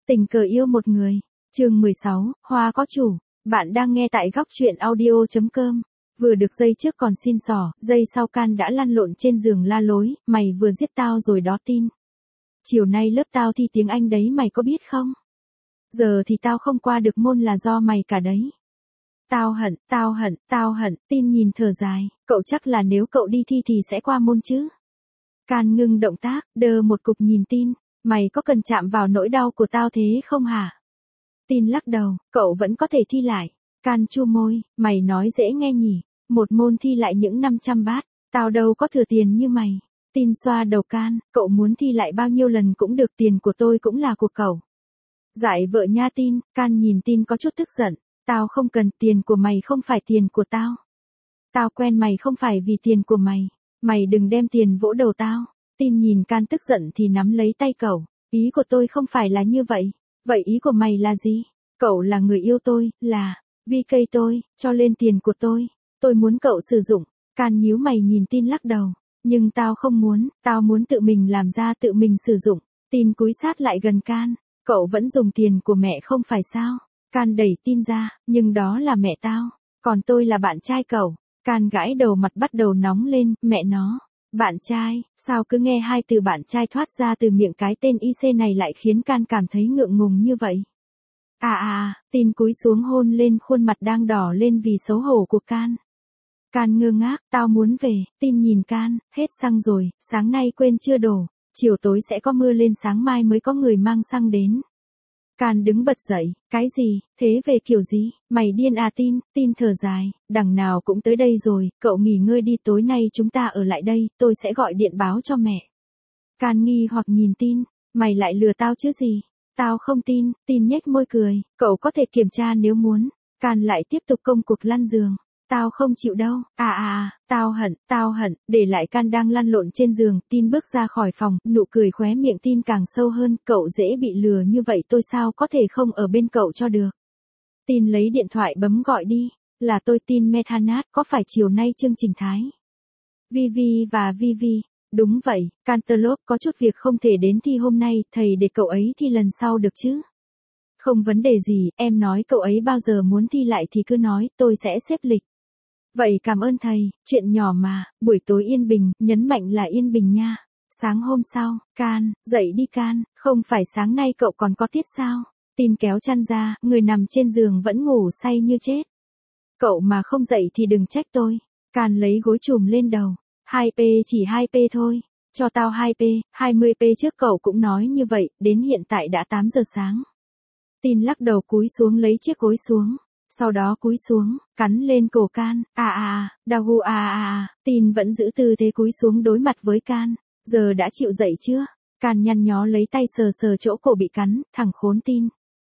Tình cờ yêu một người. Chương 16, Hoa có chủ. Bạn đang nghe tại góc truyện audio.com. Vừa được giây trước còn xin xỏ, giây sau Can đã lăn lộn trên giường la lối, mày vừa giết tao rồi đó Tin. Chiều nay lớp tao thi tiếng Anh đấy mày có biết không? Giờ thì tao không qua được môn là do mày cả đấy. Tao hận, Tin nhìn thở dài, cậu chắc là nếu cậu đi thi thì sẽ qua môn chứ? Can ngưng động tác, đơ một cục nhìn Tin, mày có cần chạm vào nỗi đau của tao thế không hả? Tin lắc đầu, cậu vẫn có thể thi lại. Can chua môi, mày nói dễ nghe nhỉ, một môn thi lại những 500 bát, tao đâu có thừa tiền như mày. Tin xoa đầu Can, cậu muốn thi lại bao nhiêu lần cũng được, tiền của tôi cũng là của cậu. Dại vợ nha Tin. Can nhìn Tin có chút tức giận, tao không cần, tiền của mày không phải tiền của tao. Tao quen mày không phải vì tiền của mày, mày đừng đem tiền vỗ đầu tao. Tin nhìn Can tức giận thì nắm lấy tay cậu, ý của tôi không phải là như vậy. Vậy ý của mày là gì? Cậu là người yêu tôi, là vì cây tôi, cho lên tiền của tôi muốn cậu sử dụng. Can nhíu mày nhìn Tin lắc đầu, nhưng tao không muốn, tao muốn tự mình làm ra tự mình sử dụng. Tin cúi sát lại gần Can, cậu vẫn dùng tiền của mẹ không phải sao? Can đẩy Tin ra, nhưng đó là mẹ tao, còn tôi là bạn trai cậu. Can gãi đầu, mặt bắt đầu nóng lên, mẹ nó. Bạn trai, sao cứ nghe hai từ bạn trai thoát ra từ miệng cái tên IC này lại khiến Can cảm thấy ngượng ngùng như vậy. Tin cúi xuống hôn lên khuôn mặt đang đỏ lên vì xấu hổ của Can. Can ngơ ngác, tao muốn về. Tin nhìn Can, hết xăng rồi, sáng nay quên chưa đổ, chiều tối sẽ có mưa lên, sáng mai mới có người mang xăng đến. Can đứng bật dậy, cái gì, thế về kiểu gì, mày điên à Tin? Tin thở dài, đằng nào cũng tới đây rồi, cậu nghỉ ngơi đi, tối nay chúng ta ở lại đây, tôi sẽ gọi điện báo cho mẹ. Can nghi hoặc nhìn Tin, mày lại lừa tao chứ gì? Tao không tin. Tin nhếch môi cười, cậu có thể kiểm tra nếu muốn. Can lại tiếp tục công cuộc lăn giường. Tao không chịu đâu. Tao hận, để lại Can đang lăn lộn trên giường. Tin bước ra khỏi phòng, nụ cười khóe miệng Tin càng sâu hơn, cậu dễ bị lừa như vậy, tôi sao có thể không ở bên cậu cho được. Tin lấy điện thoại bấm gọi đi, là tôi Tin Methanat, có phải chiều nay chương trình Thái Vivi và Vivi? Đúng vậy, Cantaloupe có chút việc không thể đến thi hôm nay, thầy để cậu ấy thi lần sau được chứ? Không vấn đề gì, em nói cậu ấy bao giờ muốn thi lại thì cứ nói, tôi sẽ xếp lịch. Vậy cảm ơn thầy, chuyện nhỏ mà, buổi tối yên bình, nhấn mạnh là yên bình nha. Sáng hôm sau, Can, dậy đi Can, không phải sáng nay cậu còn có tiết sao? Tin kéo chăn ra, người nằm trên giường vẫn ngủ say như chết. Cậu mà không dậy thì đừng trách tôi. Can lấy gối trùm lên đầu. 2p, chỉ 2p thôi. Cho tao 2p, 20p, trước cậu cũng nói như vậy, đến hiện tại đã 8 giờ sáng. Tin lắc đầu cúi xuống lấy chiếc gối xuống. Sau đó cúi xuống, cắn lên cổ Can. Dagu. Tin vẫn giữ tư thế cúi xuống đối mặt với Can. Giờ đã chịu dậy chưa? Can nhăn nhó lấy tay sờ sờ chỗ cổ bị cắn, thằng khốn Tin.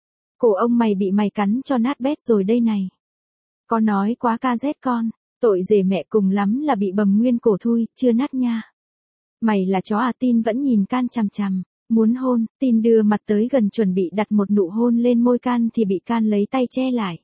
Cổ ông mày bị mày cắn cho nát bét rồi đây này. Có nói quá KZ con. Tội dề mẹ, cùng lắm là bị bầm nguyên cổ thôi, chưa nát nha. Mày là chó à? Tin vẫn nhìn Can chằm chằm, muốn hôn. Tin đưa mặt tới gần chuẩn bị đặt một nụ hôn lên môi Can thì bị Can lấy tay che lại.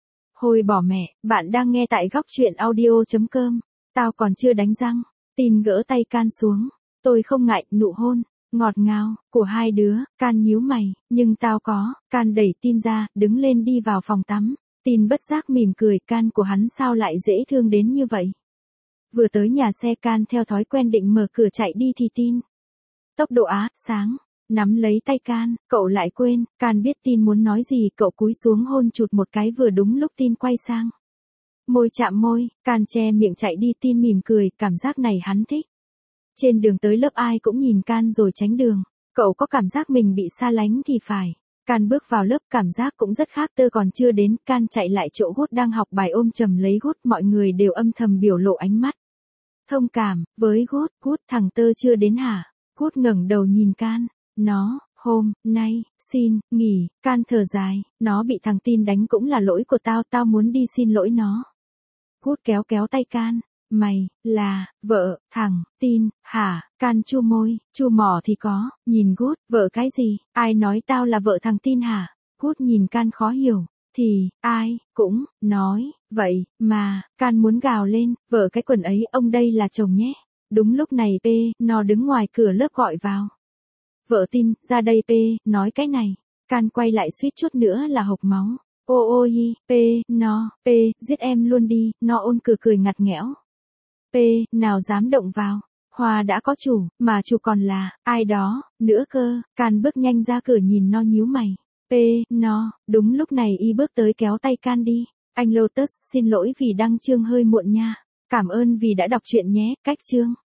Hồi bỏ mẹ, bạn đang nghe tại góc truyện audio.com. Tao còn chưa đánh răng. Tin gỡ tay Can xuống. Tôi không ngại, nụ hôn ngọt ngào của hai đứa. Can nhíu mày, nhưng tao có. Can đẩy Tin ra, đứng lên đi vào phòng tắm. Tin bất giác mỉm cười, Can của hắn sao lại dễ thương đến như vậy. Vừa tới nhà xe, Can theo thói quen định mở cửa chạy đi thì Tin tốc độ sáng, nắm lấy tay Can, cậu lại quên. Can biết Tin muốn nói gì, cậu cúi xuống hôn chụt một cái vừa đúng lúc Tin quay sang. Môi chạm môi, Can che miệng chạy đi. Tin mỉm cười, cảm giác này hắn thích. Trên đường tới lớp ai cũng nhìn Can rồi tránh đường. Cậu có cảm giác mình bị xa lánh thì phải. Can bước vào lớp, cảm giác cũng rất khác. Tơ còn chưa đến, Can chạy lại chỗ Gút đang học bài, ôm chầm lấy Gút, mọi người đều âm thầm biểu lộ ánh mắt thông cảm với Gút. Gút, thằng Tơ chưa đến hả? Gút ngẩng đầu nhìn Can. Nó, hôm nay, xin nghỉ. Can thở dài, nó bị thằng Tin đánh cũng là lỗi của tao, tao muốn đi xin lỗi nó. Gút kéo kéo tay Can. Mày, là, vợ, thằng Tin, hả? Can chu môi, chu mỏ thì có, nhìn Gút, vợ cái gì? Ai nói tao là vợ thằng Tin hả? Gút nhìn Can khó hiểu, thì, ai, cũng, nói, vậy, mà. Can muốn gào lên, vợ cái quần ấy, ông đây là chồng nhé. Đúng lúc này nó đứng ngoài cửa lớp gọi vào. Vợ Tin, ra đây nói cái này. Can quay lại suýt chút nữa là hộc máu. Ô ô hi, giết em luôn đi, nó ôn cười ngặt nghẽo. Nào dám động vào. Hoa đã có chủ, mà chủ còn là, ai đó, nữa cơ. Can bước nhanh ra cửa nhìn nó nhíu mày. Đúng lúc này y bước tới kéo tay Can đi. Anh Lotus, xin lỗi vì đăng chương hơi muộn nha. Cảm ơn vì đã đọc truyện nhé, cách chương.